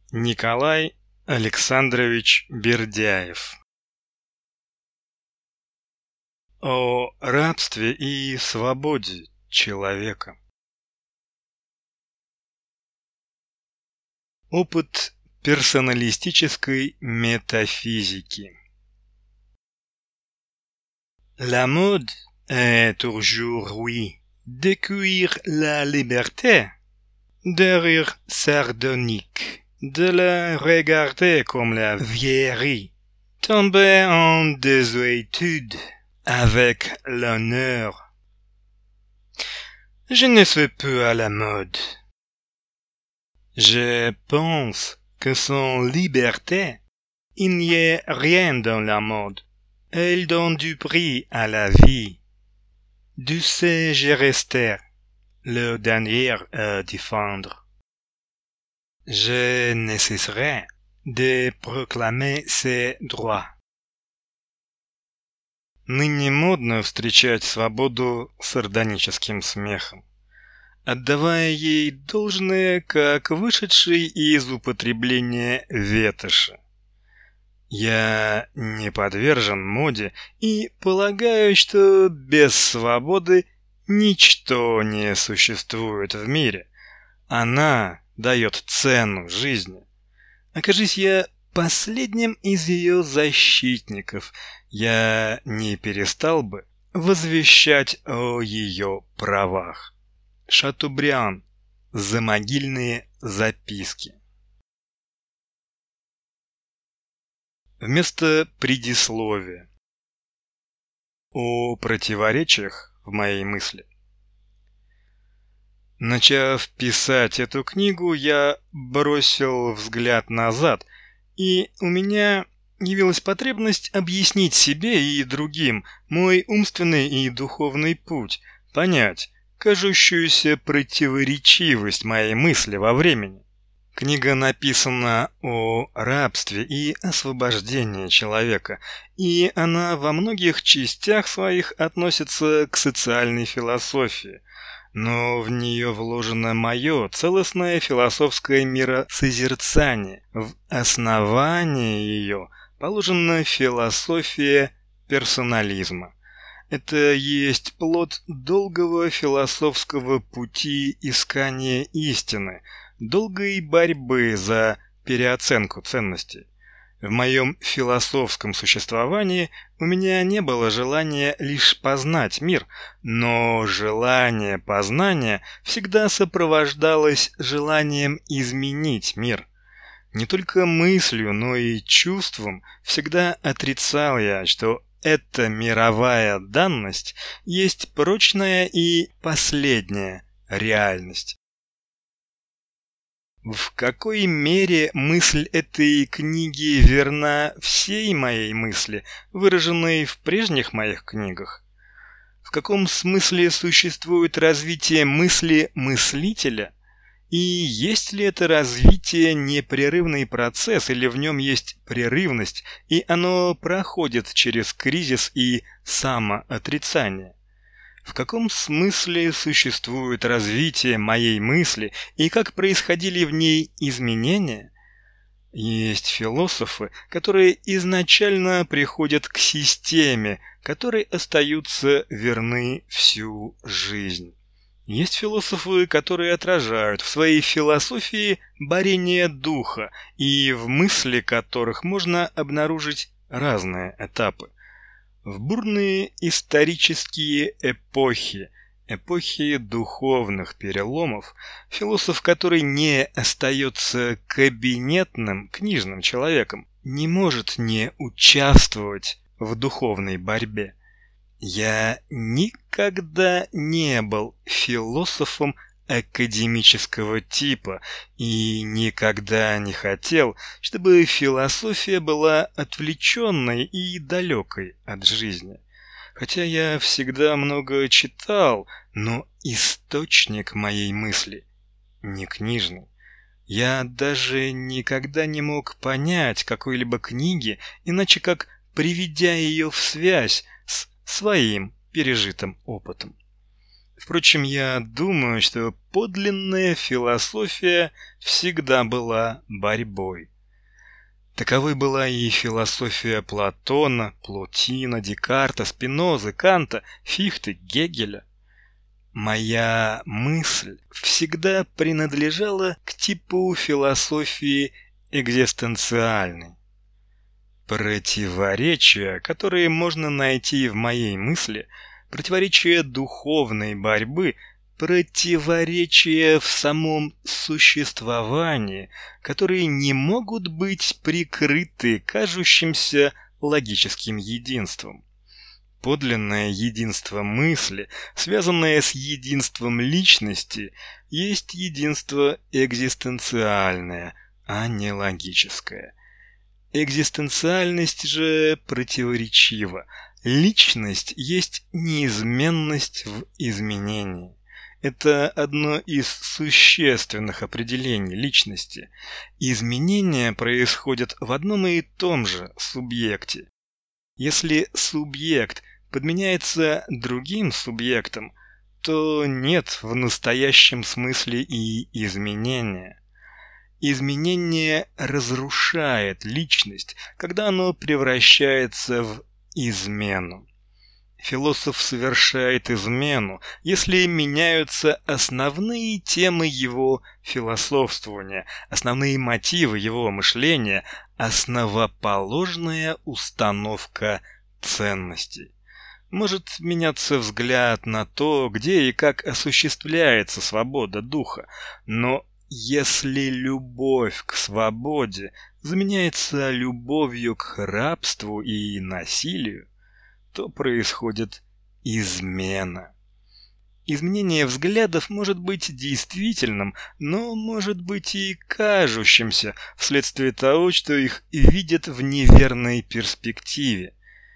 Николай Александрович Бердяев. О рабстве и свободе человека. Опыт персоналистической метафизики. La mode est aujourd'hui d'accueillir la liberté, de rire sardonique, de la regarder comme la vieillerie, tomber en désuétude avec l'honneur. Je ne suis peu à la mode. Je pense que sans liberté, il n'y a rien dans la mode. Elle donne du prix à la vie. Du sais-je rester, le dernier à défendre. Je ne cesserai de proclamer ses droits. Ныне модно встречать свободу сардоническим смехом, отдавая ей должное, как вышедшей из употребления ветоши. Я не подвержен моде и полагаю, что без свободы ничто не существует в мире. Она дает цену жизни. Окажись я последним из ее защитников, я не перестал бы возвещать о ее правах. Шатобриан. Замогильные записки. Вместо предисловия. О противоречиях в моей мысли. Начав писать эту книгу, я бросил взгляд назад, и у меня явилась потребность объяснить себе и другим мой умственный и духовный путь, понять кажущуюся противоречивость моей мысли во времени. Книга написана о рабстве и освобождении человека, и она во многих частях своих относится к социальной философии, но в нее вложено мое целостное философское миросозерцание. В основании ее положена философия персонализма. Это есть плод долгого философского пути искания истины, долгой борьбы за переоценку ценностей. В моем философском существовании у меня не было желания лишь познать мир, но желание познания всегда сопровождалось желанием изменить мир. Не только мыслью, но и чувством всегда отрицал я, что эта мировая данность есть прочная и последняя реальность. В какой мере мысль этой книги верна всей моей мысли, выраженной в прежних моих книгах? В каком смысле существует развитие мысли мыслителя? И есть ли это развитие непрерывный процесс, или в нем есть прерывность, и оно проходит через кризис и самоотрицание? В каком смысле существует развитие моей мысли и как происходили в ней изменения? Есть философы, которые изначально приходят к системе, которой остаются верны всю жизнь. Есть философы, которые отражают в своей философии борение духа, и в мысли которых можно обнаружить разные этапы. В бурные исторические эпохи, эпохи духовных переломов, философ, который не остается кабинетным, книжным человеком, не может не участвовать в духовной борьбе. Я никогда не был философом академического типа и никогда не хотел, чтобы философия была отвлеченной и далекой от жизни. Хотя я всегда много читал, но источник моей мысли не книжный. Я даже никогда не мог понять какой-либо книги, иначе как приведя ее в связь с своим пережитым опытом. Впрочем, я думаю, что подлинная философия всегда была борьбой. Таковой была и философия Платона, Плотина, Декарта, Спинозы, Канта, Фихте, Гегеля. Моя мысль всегда принадлежала к типу философии экзистенциальной. Противоречия, которые можно найти в моей мысли, противоречия духовной борьбы, противоречия в самом существовании, которые не могут быть прикрыты кажущимся логическим единством. Подлинное единство мысли, связанное с единством личности, есть единство экзистенциальное, а не логическое. Экзистенциальность же противоречива. Личность есть неизменность в изменении. Это одно из существенных определений личности. Изменения происходят в одном и том же субъекте. Если субъект подменяется другим субъектом, то нет в настоящем смысле и изменения. Изменение разрушает личность, когда оно превращается в измену. Философ совершает измену, если меняются основные темы его философствования, основные мотивы его мышления, основоположная установка ценностей. Может меняться взгляд на то, где и как осуществляется свобода духа, но если любовь к свободе заменяется любовью к рабству и насилию, то происходит измена. Изменение взглядов может быть действительным, но может быть и кажущимся, вследствие того, что их видят в неверной перспективе.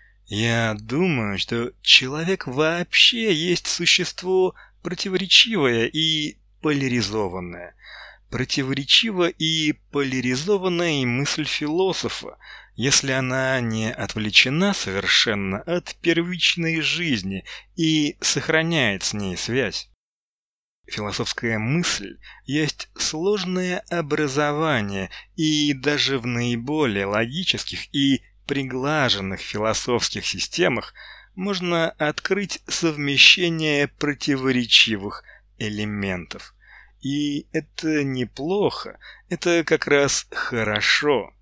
Я думаю, что человек вообще есть существо противоречивое и поляризованное. Противоречива и поляризованная и мысль философа, если она не отвлечена совершенно от первичной жизни и сохраняет с ней связь. Философская мысль есть сложное образование, и даже в наиболее логических и приглаженных философских системах можно открыть совмещение противоречивых элементов. И это неплохо, это как раз хорошо.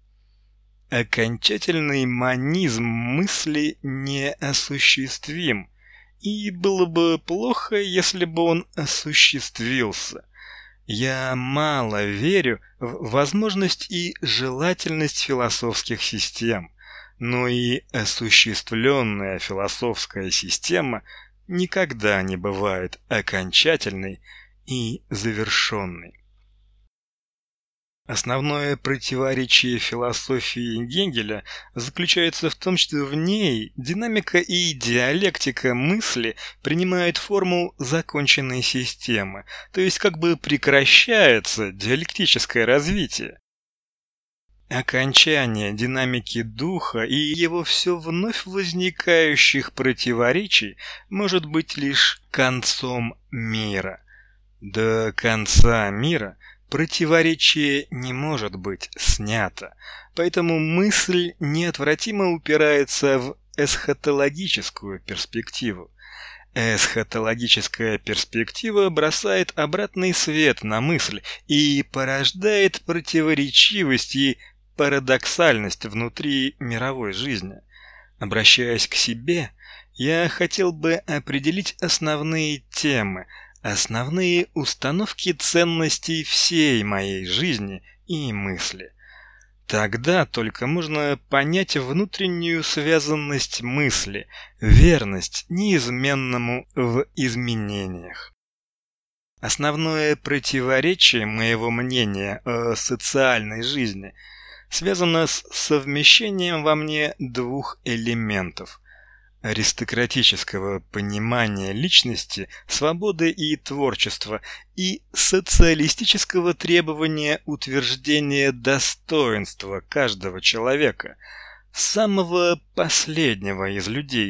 Окончательный монизм мысли неосуществим, и было бы плохо, если бы он осуществился. Я мало верю в возможность и желательность философских систем, но и осуществленная философская система никогда не бывает окончательной и завершенной. Основное противоречие философии Гегеля заключается в том, что в ней динамика и диалектика мысли принимают форму законченной системы, то есть как бы прекращается диалектическое развитие. Окончание динамики духа и его все вновь возникающих противоречий может быть лишь концом мира. До конца мира противоречие не может быть снято, поэтому мысль неотвратимо упирается в эсхатологическую перспективу. Эсхатологическая перспектива бросает обратный свет на мысль и порождает противоречивость и парадоксальность внутри мировой жизни. Обращаясь к себе, я хотел бы определить основные темы, основные установки ценностей всей моей жизни и мысли. Тогда только можно понять внутреннюю связанность мысли, верность неизменному в изменениях. Основное противоречие моего мнения о социальной жизни связано с совмещением во мне двух элементов: аристократического понимания личности, свободы и творчества, и социалистического требования утверждения достоинства каждого человека, самого последнего из людей,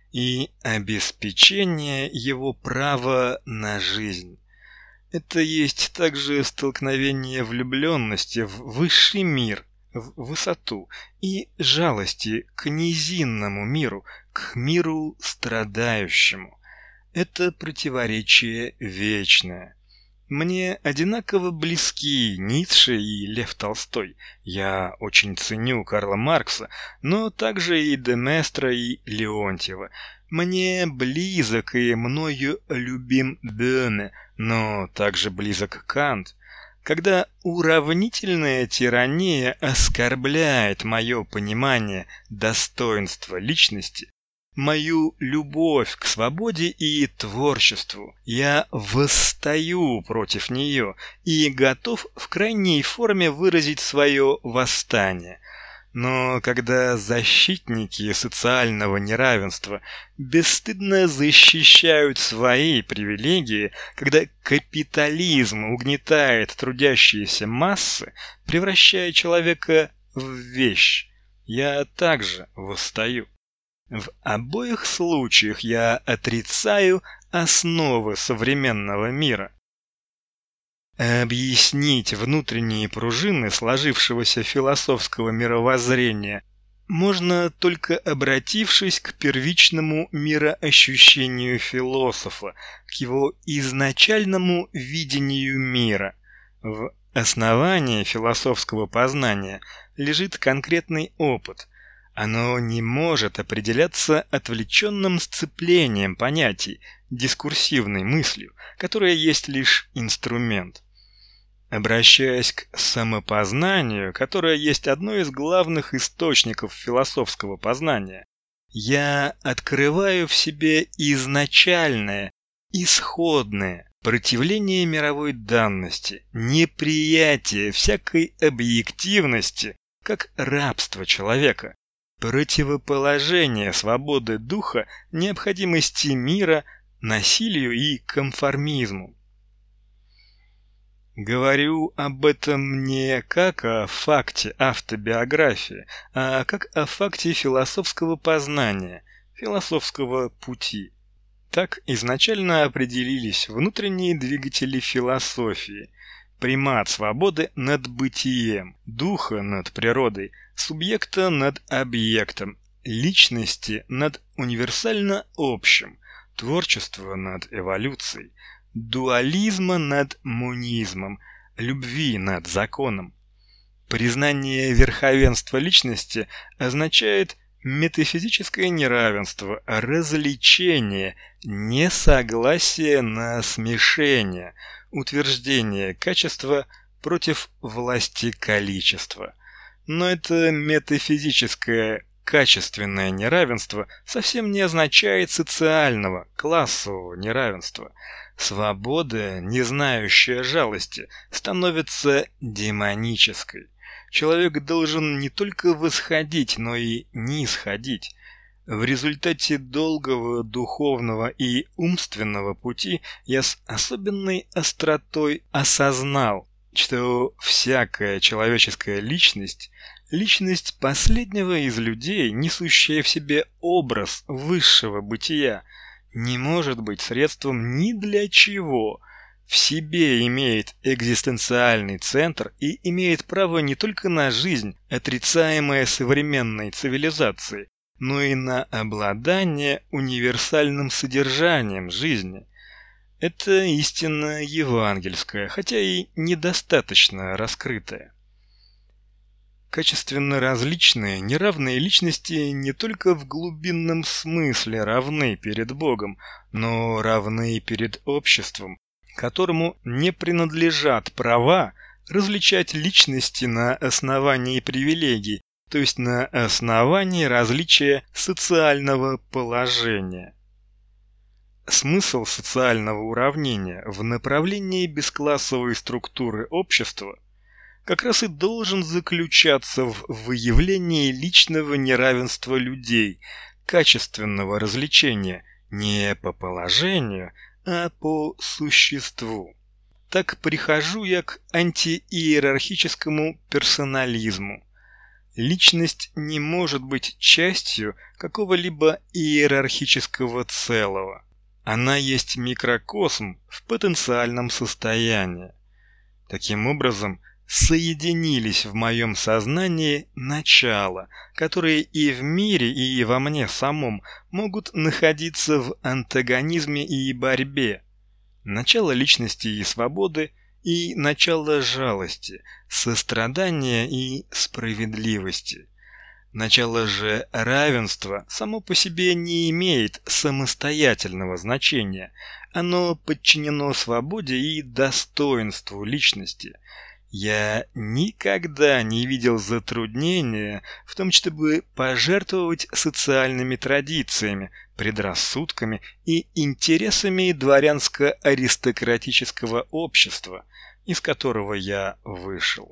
и обеспечение его права на жизнь. Это есть также столкновение влюбленности в высший мир, в высоту, и жалости к низинному миру, к миру страдающему. Это противоречие вечное. Мне одинаково близки Ницше и Лев Толстой. Я очень ценю Карла Маркса, но также и де Местра, и Леонтьева. Мне близок и мною любим Бёме, но также близок Кант. Когда уравнительная тирания оскорбляет мое понимание достоинства личности, мою любовь к свободе и творчеству, я восстаю против нее и готов в крайней форме выразить свое восстание. Но когда защитники социального неравенства бесстыдно защищают свои привилегии, когда капитализм угнетает трудящиеся массы, превращая человека в вещь, я также восстаю. В обоих случаях я отрицаю основы современного мира. Объяснить внутренние пружины сложившегося философского мировоззрения можно только обратившись к первичному мироощущению философа, к его изначальному видению мира. В основании философского познания лежит конкретный опыт. Оно не может определяться отвлеченным сцеплением понятий, дискурсивной мыслью, которая есть лишь инструмент. Обращаясь к самопознанию, которое есть одно из главных источников философского познания, я открываю в себе изначальное, исходное противление мировой данности, неприятие всякой объективности, как рабство человека, противоположение свободы духа необходимости мира, насилию и конформизму. Говорю об этом не как о факте автобиографии, а как о факте философского познания, философского пути. Так изначально определились внутренние двигатели философии: примат свободы над бытием, духа над природой, субъекта над объектом, личности над универсально общим, творчества над эволюцией, дуализма над монизмом, любви над законом. Признание верховенства личности означает метафизическое неравенство, развлечение, несогласие на смешение, утверждение качества против власти количества. Но это метафизическое качественное неравенство совсем не означает социального, классового неравенства. Свобода, не знающая жалости, становится демонической. Человек должен не только восходить, но и нисходить. В результате долгого духовного и умственного пути я с особенной остротой осознал, что всякая человеческая личность, личность последнего из людей, несущая в себе образ высшего бытия, не может быть средством ни для чего. В себе имеет экзистенциальный центр и имеет право не только на жизнь, отрицаемая современной цивилизацией, но и на обладание универсальным содержанием жизни. Это истина евангельская, хотя и недостаточно раскрытая. Качественно различные, неравные личности не только в глубинном смысле равны перед Богом, но равны перед обществом, которому не принадлежат права различать личности на основании привилегий, то есть на основании различия социального положения. Смысл социального уравнения в направлении бесклассовой структуры общества как раз и должен заключаться в выявлении личного неравенства людей, качественного различения не по положению, а по существу. Так прихожу я к антииерархическому персонализму. Личность не может быть частью какого-либо иерархического целого. Она есть микрокосм в потенциальном состоянии. Таким образом, соединились в моем сознании начала, которые и в мире, и во мне самом могут находиться в антагонизме и борьбе. Начало личности и свободы и начало жалости, сострадания и справедливости. Начало же равенства само по себе не имеет самостоятельного значения. Оно подчинено свободе и достоинству личности. Я никогда не видел затруднения в том, чтобы пожертвовать социальными традициями, предрассудками и интересами дворянско-аристократического общества, из которого я вышел.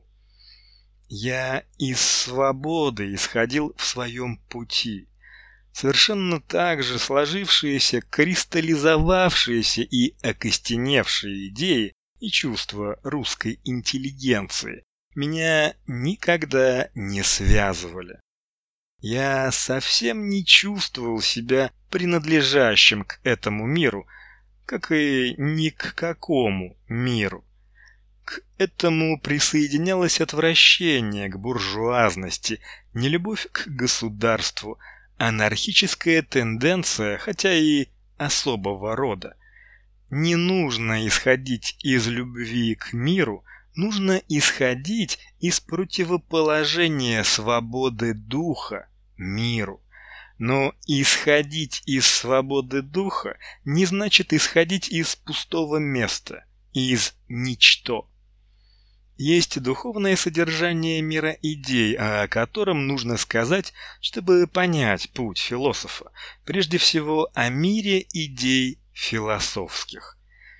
Я из свободы исходил в своем пути. Совершенно так же сложившиеся, кристаллизовавшиеся и окостеневшие идеи и чувства русской интеллигенции меня никогда не связывали. Я совсем не чувствовал себя принадлежащим к этому миру, как и ни к какому миру. К этому присоединялось отвращение к буржуазности, нелюбовь к государству, анархическая тенденция, хотя и особого рода. Не нужно исходить из любви к миру, нужно исходить из противоположения свободы духа миру. Но исходить из свободы духа не значит исходить из пустого места, из ничто. Есть духовное содержание мира идей, о котором нужно сказать, чтобы понять путь философа, прежде всего о мире идей философских.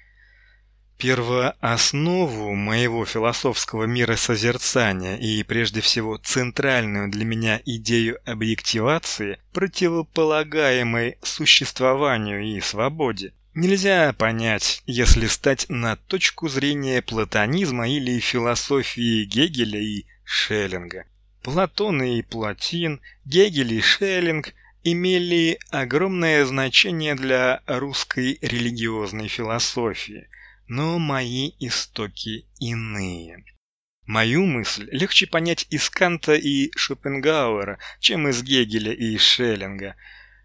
Первооснову моего философского миросозерцания и прежде всего центральную для меня идею объективации, противополагаемой существованию и свободе, нельзя понять, если стать на точку зрения платонизма или философии Гегеля и Шеллинга. Платон и Плотин, Гегель и Шеллинг имели огромное значение для русской религиозной философии, но мои истоки иные. Мою мысль легче понять из Канта и Шопенгауэра, чем из Гегеля и Шеллинга.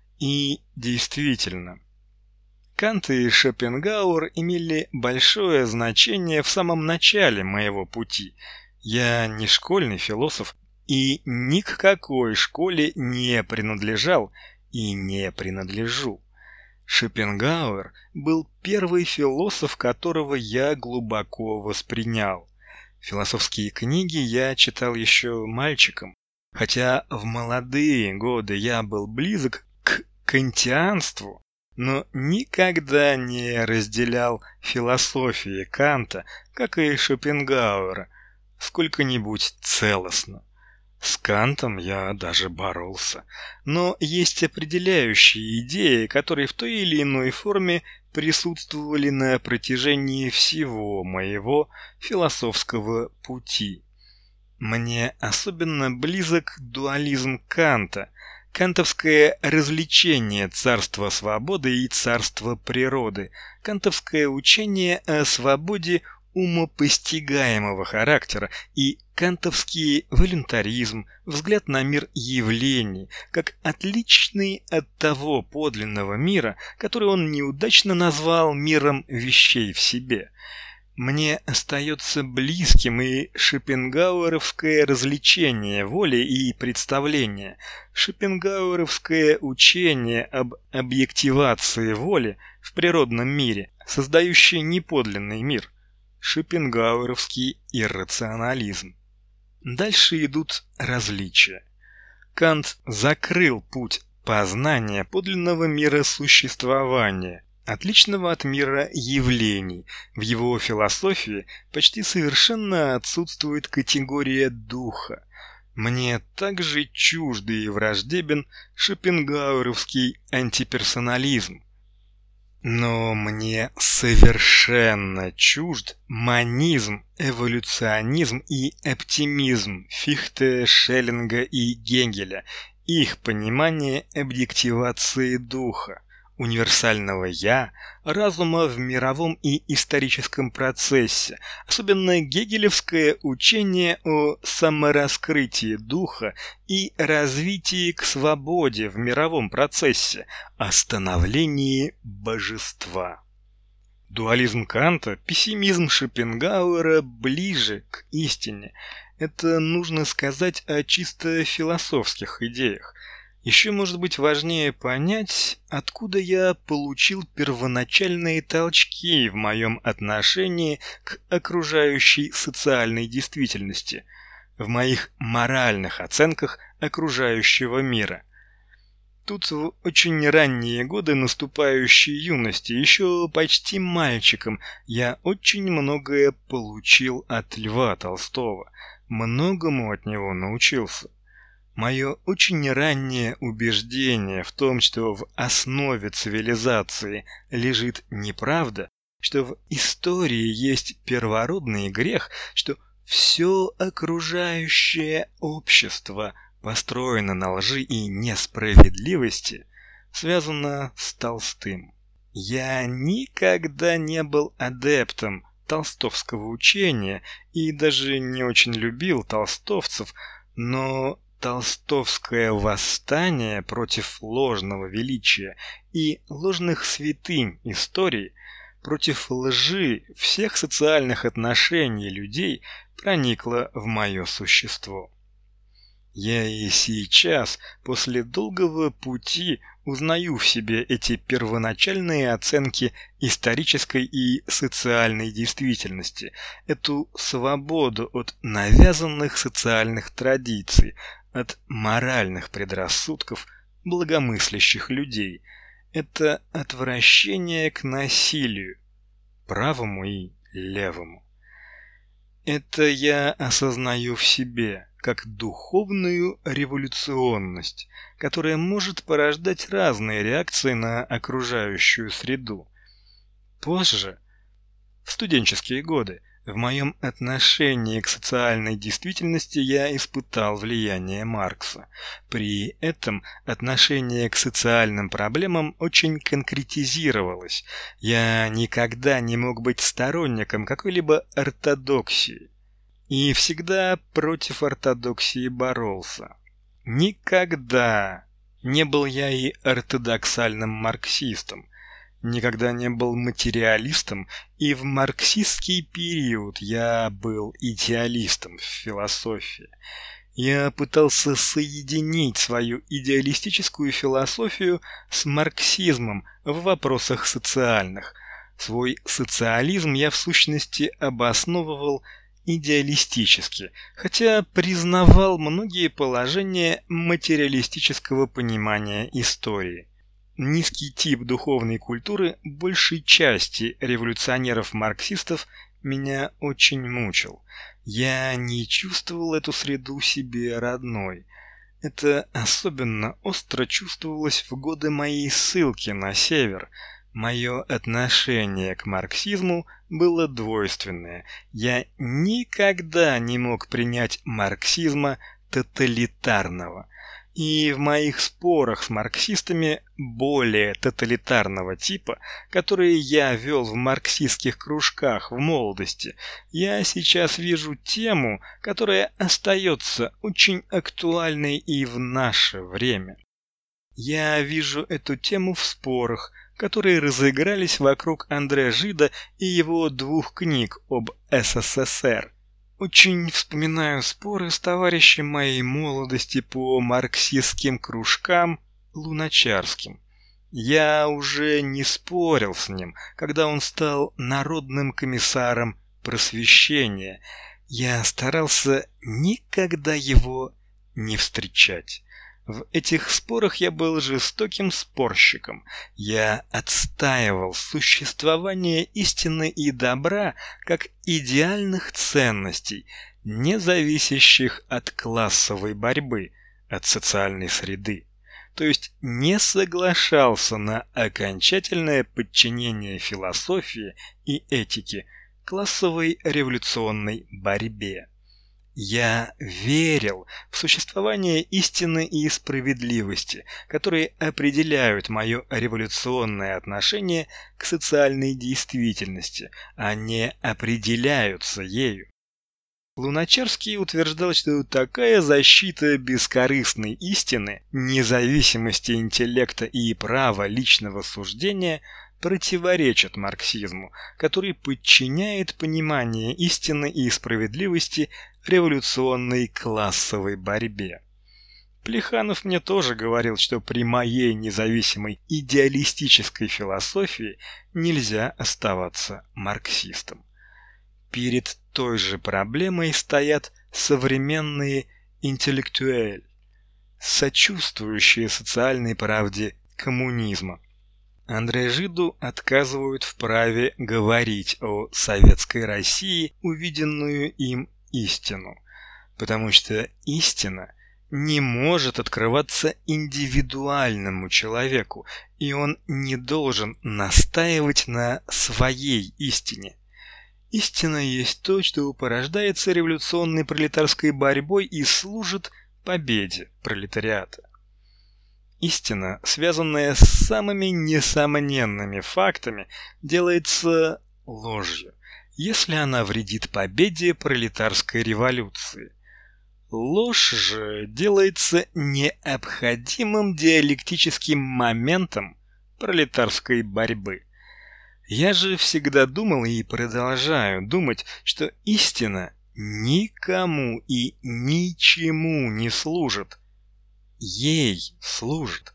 И действительно, Кант и Шопенгауэр имели большое значение в самом начале моего пути. Я не школьный философ и ни к какой школе не принадлежал и не принадлежу. Шопенгауэр был первый философ, которого я глубоко воспринял. Философские книги я читал еще мальчиком, хотя в молодые годы я был близок к кантианству, но никогда не разделял философии Канта, как и Шопенгауэра, сколько-нибудь целостно. С Кантом я даже боролся, но есть определяющие идеи, которые в той или иной форме присутствовали на протяжении всего моего философского пути. Мне особенно близок дуализм Канта, кантовское развлечение царства свободы и царства природы, кантовское учение о свободе умопостигаемого характера и кантовский волюнтаризм, взгляд на мир явлений, как отличный от того подлинного мира, который он неудачно назвал миром вещей в себе. Мне остается близким и шопенгауэровское развлечение воли и представления, шопенгауэровское учение об объективации воли в природном мире, создающее неподлинный мир, шопенгауэровский иррационализм. Дальше идут различия. Кант закрыл путь познания подлинного мира существования, отличного от мира явлений. В его философии почти совершенно отсутствует категория духа. Мне также чужд и враждебен шопенгауэровский антиперсонализм. Но мне совершенно чужд монизм, эволюционизм и оптимизм Фихте, Шеллинга и Гегеля, их понимание объективации духа, универсального «я», разума в мировом и историческом процессе, особенно гегелевское учение о самораскрытии духа и развитии к свободе в мировом процессе, о становлении божества. Дуализм Канта, пессимизм Шопенгауэра ближе к истине. Это нужно сказать о чисто философских идеях. Еще, может быть, важнее понять, откуда я получил первоначальные толчки в моем отношении к окружающей социальной действительности, в моих моральных оценках окружающего мира. Тут в очень ранние годы наступающей юности, еще почти мальчиком, я очень многое получил от Льва Толстого, многому от него научился. Мое очень раннее убеждение в том, что в основе цивилизации лежит неправда, что в истории есть первородный грех, что все окружающее общество построено на лжи и несправедливости, связано с Толстым. Я никогда не был адептом толстовского учения и даже не очень любил толстовцев, но толстовское восстание против ложного величия и ложных святынь истории, против лжи всех социальных отношений людей проникло в мое существо. Я и сейчас, после долгого пути, узнаю в себе эти первоначальные оценки исторической и социальной действительности, эту свободу от навязанных социальных традиций, от моральных предрассудков благомыслящих людей. Это отвращение к насилию, правому и левому. Это я осознаю в себе, как духовную революционность, которая может порождать разные реакции на окружающую среду. Позже, в студенческие годы, в моем отношении к социальной действительности я испытал влияние Маркса. При этом отношение к социальным проблемам очень конкретизировалось. Я никогда не мог быть сторонником какой-либо ортодоксии и всегда против ортодоксии боролся. Никогда не был я и ортодоксальным марксистом, никогда не был материалистом, и в марксистский период я был идеалистом в философии. Я пытался соединить свою идеалистическую философию с марксизмом в вопросах социальных. Свой социализм я в сущности обосновывал идеалистически, хотя признавал многие положения материалистического понимания истории. Низкий тип духовной культуры большей части революционеров-марксистов меня очень мучил. Я не чувствовал эту среду себе родной. Это особенно остро чувствовалось в годы моей ссылки на север. Мое отношение к марксизму было двойственное. Я никогда не мог принять марксизма тоталитарного. И в моих спорах с марксистами более тоталитарного типа, которые я вел в марксистских кружках в молодости, я сейчас вижу тему, которая остается очень актуальной и в наше время. Я вижу эту тему в спорах, которые разыгрались вокруг Андре Жида и его двух книг об СССР. Очень вспоминаю споры с товарищем моей молодости по марксистским кружкам Луначарским. Я уже не спорил с ним, когда он стал народным комиссаром просвещения. Я старался никогда его не встречать. В этих спорах я был жестоким спорщиком. Я отстаивал существование истины и добра как идеальных ценностей, не зависящих от классовой борьбы, от социальной среды. то есть не соглашался на окончательное подчинение философии и этики классовой революционной борьбе. Я верил в существование истины и справедливости, которые определяют мое революционное отношение к социальной действительности, а не определяются ею. Луначарский утверждал, что такая защита бескорыстной истины, независимости интеллекта и права личного суждения противоречит марксизму, который подчиняет понимание истины и справедливости революционной классовой борьбе. Плеханов мне тоже говорил, что при моей независимой идеалистической философии нельзя оставаться марксистом. Перед той же проблемой стоят современные интеллектуэль, сочувствующие социальной правде коммунизма. Андре Жиду отказывают в праве говорить о советской России увиденную им истину, потому что истина не может открываться индивидуальному человеку, и он не должен настаивать на своей истине. Истина есть то, что порождается революционной пролетарской борьбой и служит победе пролетариата. Истина, связанная с самыми несомненными фактами, делается ложью, если она вредит победе пролетарской революции. Ложь же делается необходимым диалектическим моментом пролетарской борьбы. Я же всегда думал и продолжаю думать, что истина никому и ничему не служит. Ей служит.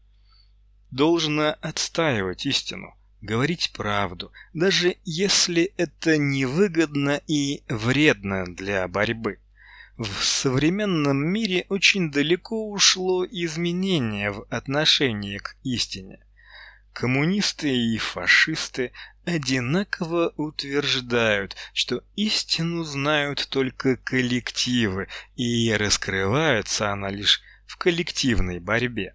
Должно отстаивать истину, говорить правду, даже если это невыгодно и вредно для борьбы. В современном мире очень далеко ушло изменение в отношении к истине. Коммунисты и фашисты одинаково утверждают, что истину знают только коллективы, и раскрывается она лишь в коллективной борьбе.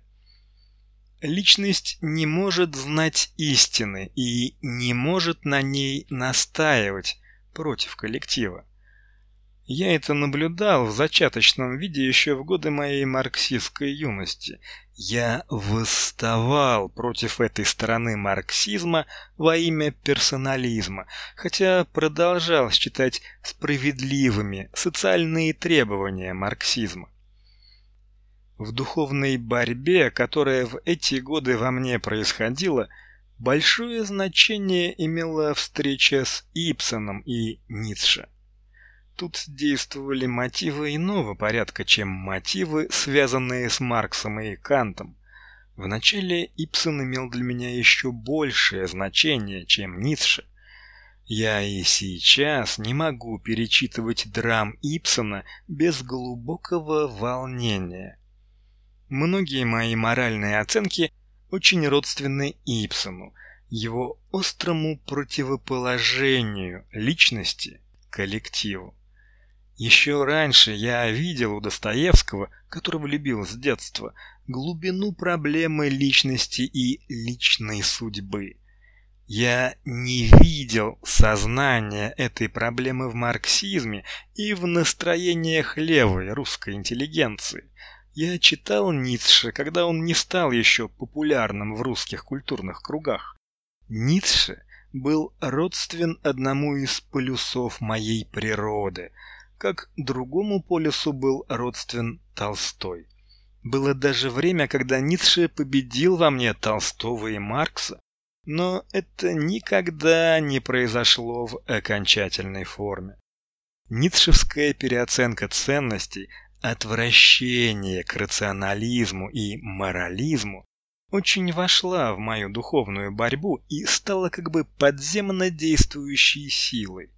Личность не может знать истины и не может на ней настаивать против коллектива. Я это наблюдал в зачаточном виде еще в годы моей марксистской юности. Я восставал против этой стороны марксизма во имя персонализма, хотя продолжал считать справедливыми социальные требования марксизма. В духовной борьбе, которая в эти годы во мне происходила, большое значение имела встреча с Ибсеном и Ницше. Тут действовали мотивы иного порядка, чем мотивы, связанные с Марксом и Кантом. Вначале Ибсен имел для меня еще большее значение, чем Ницше. Я и сейчас не могу перечитывать драм Ибсена без глубокого волнения. Многие мои моральные оценки очень родственны Ибсену, его острому противоположению личности коллективу. Еще раньше я видел у Достоевского, которого любил с детства, глубину проблемы личности и личной судьбы. Я не видел сознания этой проблемы в марксизме и в настроениях левой русской интеллигенции. Я читал Ницше, когда он не стал еще популярным в русских культурных кругах. Ницше был родствен одному из полюсов моей природы, как другому полюсу был родствен Толстой. Было даже время, когда Ницше победил во мне Толстого и Маркса, но это никогда не произошло в окончательной форме. Ницшевская переоценка ценностей, отвращение к рационализму и морализму очень вошла в мою духовную борьбу и стала как бы подземно действующей силой.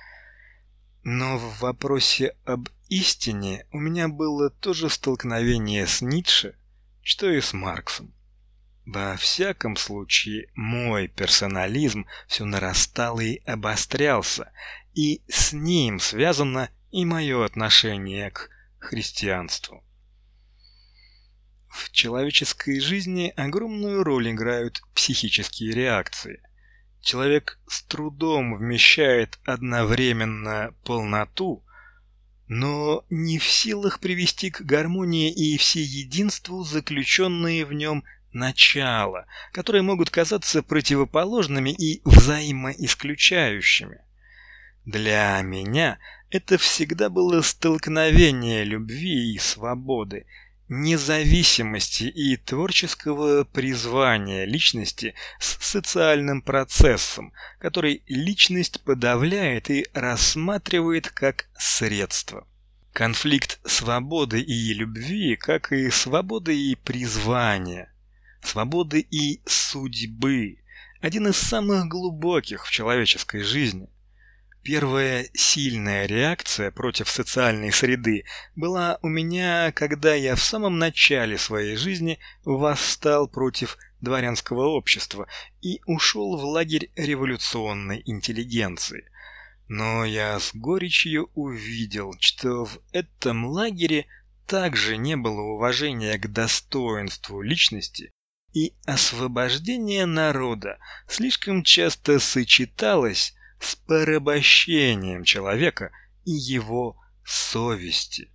Но в вопросе об истине у меня было то же столкновение с Ницше, что и с Марксом. Во всяком случае, мой персонализм все нарастал и обострялся, и с ним связано и мое отношение к христианству. В человеческой жизни огромную роль играют психические реакции. Человек с трудом вмещает одновременно полноту, но не в силах привести к гармонии и всеединству заключенные в нем начала, которые могут казаться противоположными и взаимоисключающими. Для меня это всегда было столкновение любви и свободы, независимости и творческого призвания личности с социальным процессом, который личность подавляет и рассматривает как средство. Конфликт свободы и любви, как и свободы и призвания, свободы и судьбы, один из самых глубоких в человеческой жизни. Первая сильная реакция против социальной среды была у меня, когда я в самом начале своей жизни восстал против дворянского общества и ушел в лагерь революционной интеллигенции. Но я с горечью увидел, что в этом лагере также не было уважения к достоинству личности, и освобождение народа слишком часто сочеталось с порабощением человека и его совести.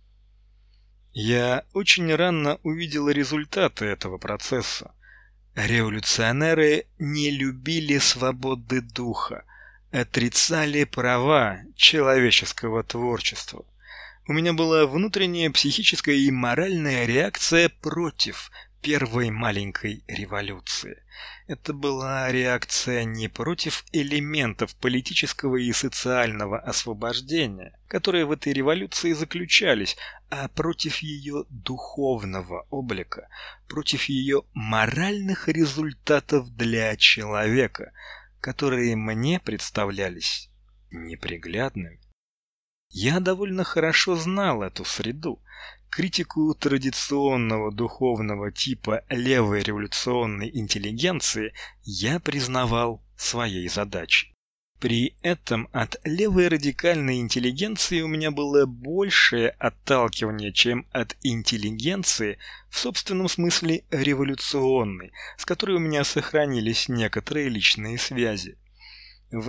Я очень рано увидел результаты этого процесса. Революционеры не любили свободы духа, отрицали права человеческого творчества. У меня была внутренняя психическая и моральная реакция против первой маленькой революции. Это была реакция не против элементов политического и социального освобождения, которые в этой революции заключались, а против ее духовного облика, против ее моральных результатов для человека, которые мне представлялись неприглядными. Я довольно хорошо знал эту среду. Критику традиционного духовного типа левой революционной интеллигенции я признавал своей задачей. При этом от левой радикальной интеллигенции у меня было большее отталкивание, чем от интеллигенции в собственном смысле революционной, с которой у меня сохранились некоторые личные связи. В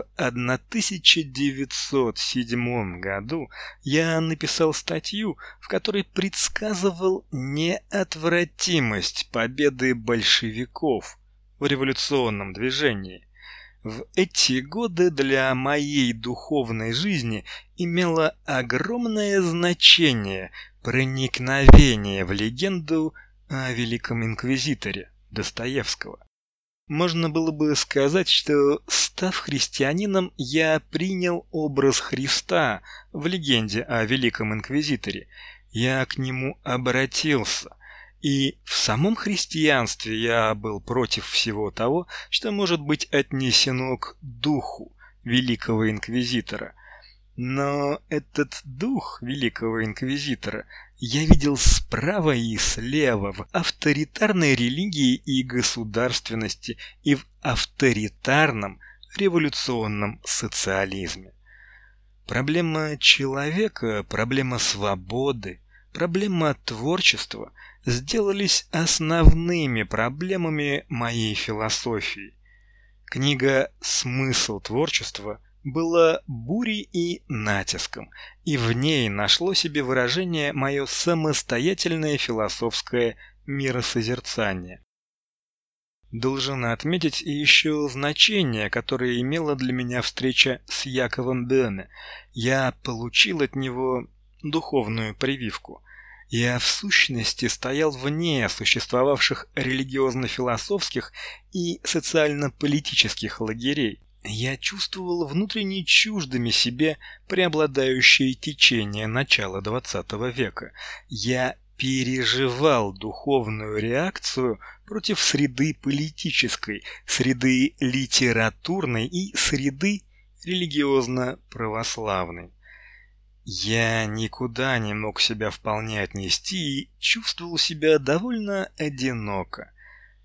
1907 году я написал статью, в которой предсказывал неотвратимость победы большевиков в революционном движении. В эти годы для моей духовной жизни имело огромное значение проникновение в легенду о Великом Инквизиторе Достоевского. Можно было бы сказать, что, став христианином, я принял образ Христа в легенде о Великом Инквизиторе. Я к нему обратился. И в самом христианстве я был против всего того, что может быть отнесено к духу Великого Инквизитора. Но этот дух Великого Инквизитора я видел справа и слева в авторитарной религии и государственности и в авторитарном революционном социализме. Проблема человека, проблема свободы, проблема творчества сделались основными проблемами моей философии. Книга «Смысл творчества» была бурей и натиском, и в ней нашло себе выражение мое самостоятельное философское миросозерцание. Должен отметить и еще значение, которое имела для меня встреча с Яковом Бёме. Я получил от него духовную прививку. Я в сущности стоял вне существовавших религиозно-философских и социально-политических лагерей. Я чувствовал внутренне чуждыми себе преобладающие течения начала XX века. Я переживал духовную реакцию против среды политической, среды литературной и среды религиозно-православной. Я никуда не мог себя вполне отнести и чувствовал себя довольно одиноко.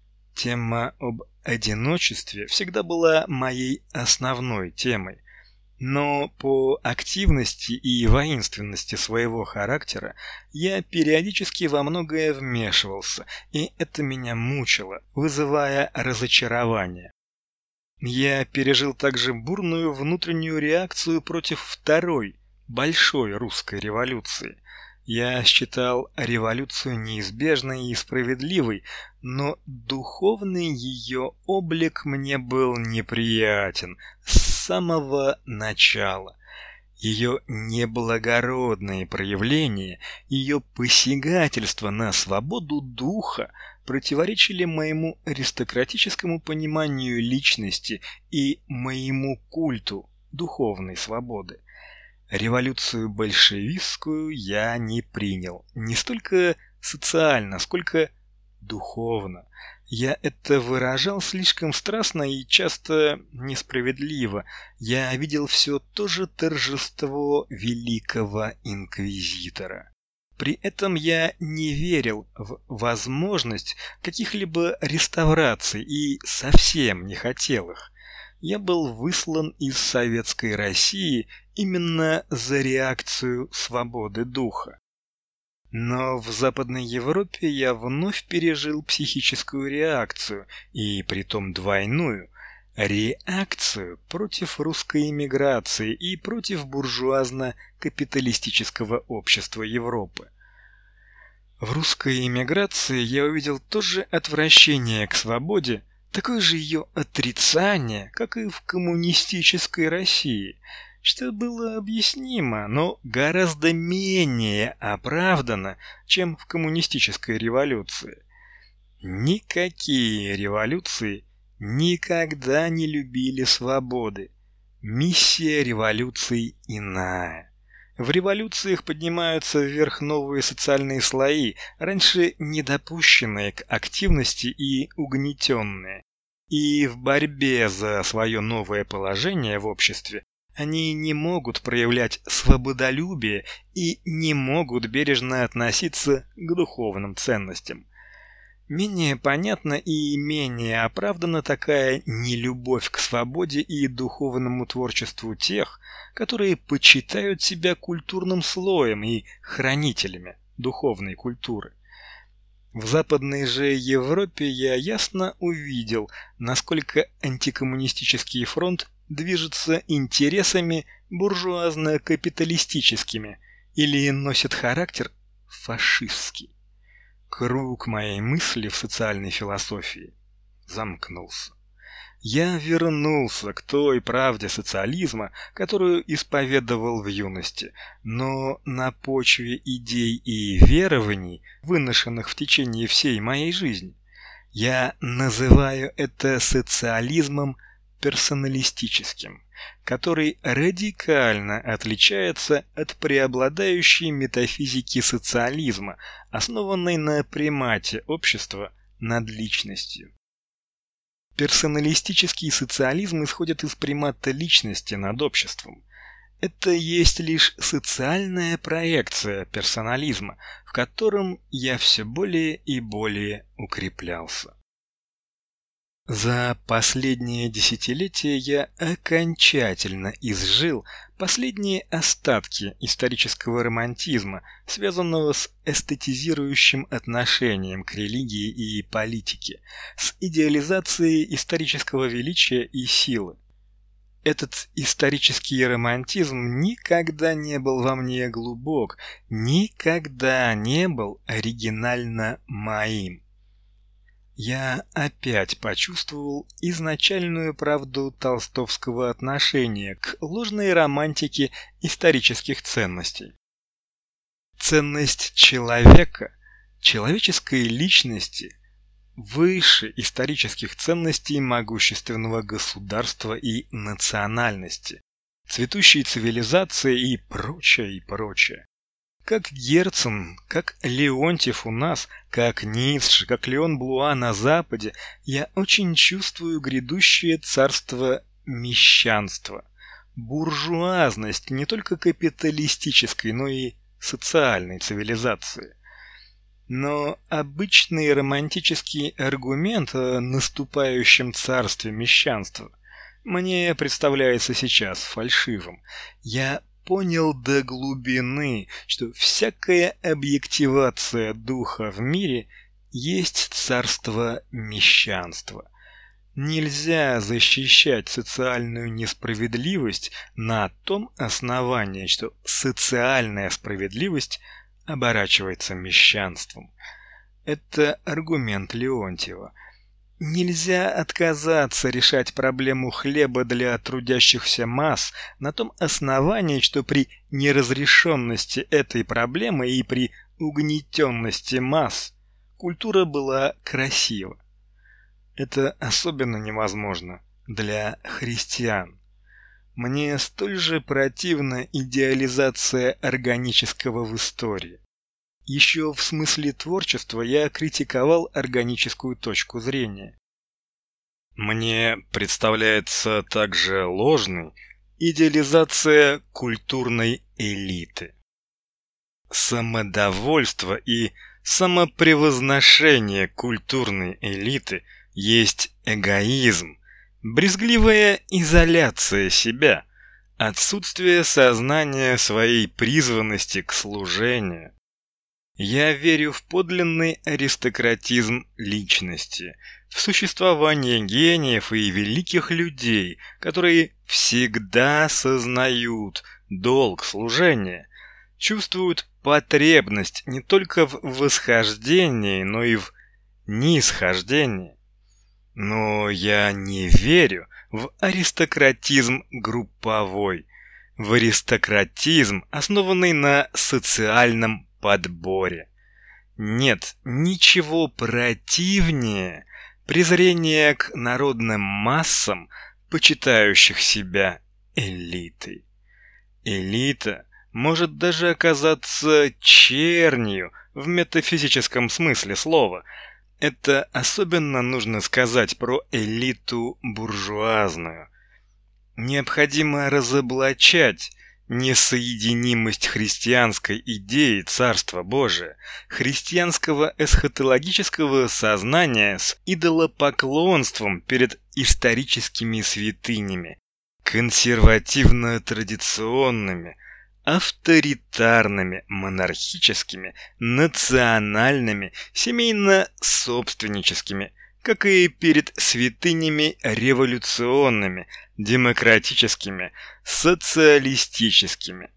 Тема об одиночестве всегда была моей основной темой. Но по активности и воинственности своего характера я периодически во многое вмешивался, и это меня мучило, вызывая разочарование. Я пережил также бурную внутреннюю реакцию против второй, большой русской революции. Я считал революцию неизбежной и справедливой, но духовный ее облик мне был неприятен с самого начала. Ее неблагородные проявления, ее посягательство на свободу духа противоречили моему аристократическому пониманию личности и моему культу духовной свободы. Революцию большевистскую я не принял, не столько социально, сколько духовно. Я это выражал слишком страстно и часто несправедливо. Я видел все то же торжество великого инквизитора. При этом я не верил в возможность каких-либо реставраций и совсем не хотел их. Я был выслан из Советской России именно за реакцию свободы духа. Но в Западной Европе я вновь пережил психическую реакцию, и притом двойную. Реакцию против русской эмиграции и против буржуазно-капиталистического общества Европы. В русской эмиграции я увидел то же отвращение к свободе, такое же ее отрицание, как и в коммунистической России, что было объяснимо, но гораздо менее оправдано, чем в коммунистической революции. Никакие революции никогда не любили свободы. Миссия революций иная. В революциях поднимаются вверх новые социальные слои, раньше недопущенные к активности и угнетенные. И в борьбе за свое новое положение в обществе они не могут проявлять свободолюбие и не могут бережно относиться к духовным ценностям. Менее понятна и менее оправдана такая нелюбовь к свободе и духовному творчеству тех, которые почитают себя культурным слоем и хранителями духовной культуры. В Западной же Европе я ясно увидел, насколько антикоммунистический фронт движется интересами буржуазно-капиталистическими или носит характер фашистский. Круг моей мысли в социальной философии замкнулся. Я вернулся к той правде социализма, которую исповедовал в юности, но на почве идей и верований, выношенных в течение всей моей жизни. Я называю это социализмом персоналистическим, который радикально отличается от преобладающей метафизики социализма, основанной на примате общества над личностью. Персоналистический социализм исходит из примата личности над обществом. Это есть лишь социальная проекция персонализма, в котором я все более и более укреплялся. За последние десятилетия я окончательно изжил последние остатки исторического романтизма, связанного с эстетизирующим отношением к религии и политике, с идеализацией исторического величия и силы. Этот исторический романтизм никогда не был во мне глубок, никогда не был оригинально моим. Я опять почувствовал изначальную правду толстовского отношения к ложной романтике исторических ценностей. Ценность человека, человеческой личности выше исторических ценностей могущественного государства и национальности, цветущей цивилизации и прочее, и прочее. Как Герцен, как Леонтьев у нас, как Ницше, как Леон Блуа на Западе, я очень чувствую грядущее царство мещанства, буржуазность не только капиталистической, но и социальной цивилизации. Но обычный романтический аргумент о наступающем царстве мещанства мне представляется сейчас фальшивым. Я понял до глубины, что всякая объективация духа в мире есть царство мещанства. Нельзя защищать социальную несправедливость на том основании, что социальная справедливость оборачивается мещанством. Это аргумент Леонтьева. Нельзя отказаться решать проблему хлеба для трудящихся масс на том основании, что при неразрешенности этой проблемы и при угнетенности масс культура была красива. Это особенно невозможно для христиан. Мне столь же противна идеализация органического в истории. Еще в смысле творчества я критиковал органическую точку зрения. Мне представляется также ложной идеализация культурной элиты. Самодовольство и самопревозношение культурной элиты есть эгоизм, брезгливая изоляция себя, отсутствие сознания своей призванности к служению. Я верю в подлинный аристократизм личности, в существование гениев и великих людей, которые всегда сознают долг служения, чувствуют потребность не только в восхождении, но и в нисхождении. Но я не верю в аристократизм групповой, в аристократизм, основанный на социальном подборе. Нет ничего противнее презрения к народным массам, почитающих себя элитой. Элита может даже оказаться чернью в метафизическом смысле слова. Это особенно нужно сказать про элиту буржуазную. Необходимо разоблачать несоединимость христианской идеи Царства Божия, христианского эсхатологического сознания с идолопоклонством перед историческими святынями, консервативно-традиционными, авторитарными, монархическими, национальными, семейно-собственническими, как и перед святынями революционными, демократическими, социалистическими.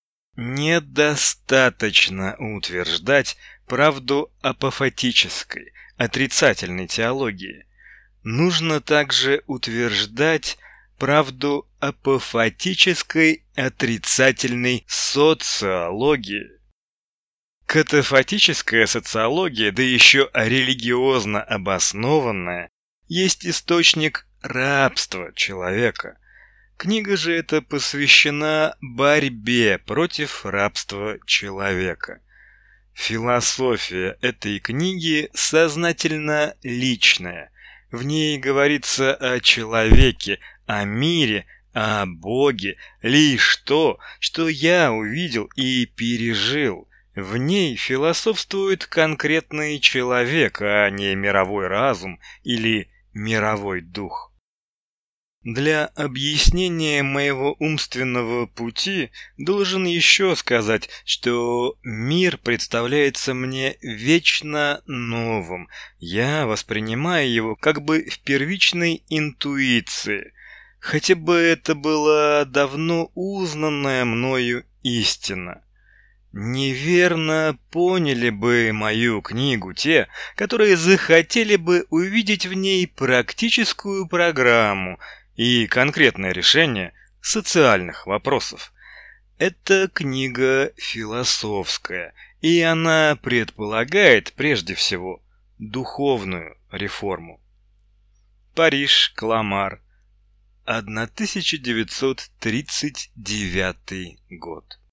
Недостаточно утверждать правду апофатической, отрицательной теологии. Нужно также утверждать правду апофатической, отрицательной социологии. Катафатическая социология, да еще религиозно обоснованная, есть источник рабства человека. Книга же эта посвящена борьбе против рабства человека. Философия этой книги сознательно личная. В ней говорится о человеке, о мире, о Боге, лишь то, что я увидел и пережил. В ней философствует конкретный человек, а не мировой разум или мировой дух. Для объяснения моего умственного пути должен еще сказать, что мир представляется мне вечно новым. Я воспринимаю его как бы в первичной интуиции, хотя бы это была давно узнанная мною истина. Неверно поняли бы мою книгу те, которые захотели бы увидеть в ней практическую программу и конкретное решение социальных вопросов. Эта книга философская, и она предполагает прежде всего духовную реформу. Париж, Кламар, 1939 год.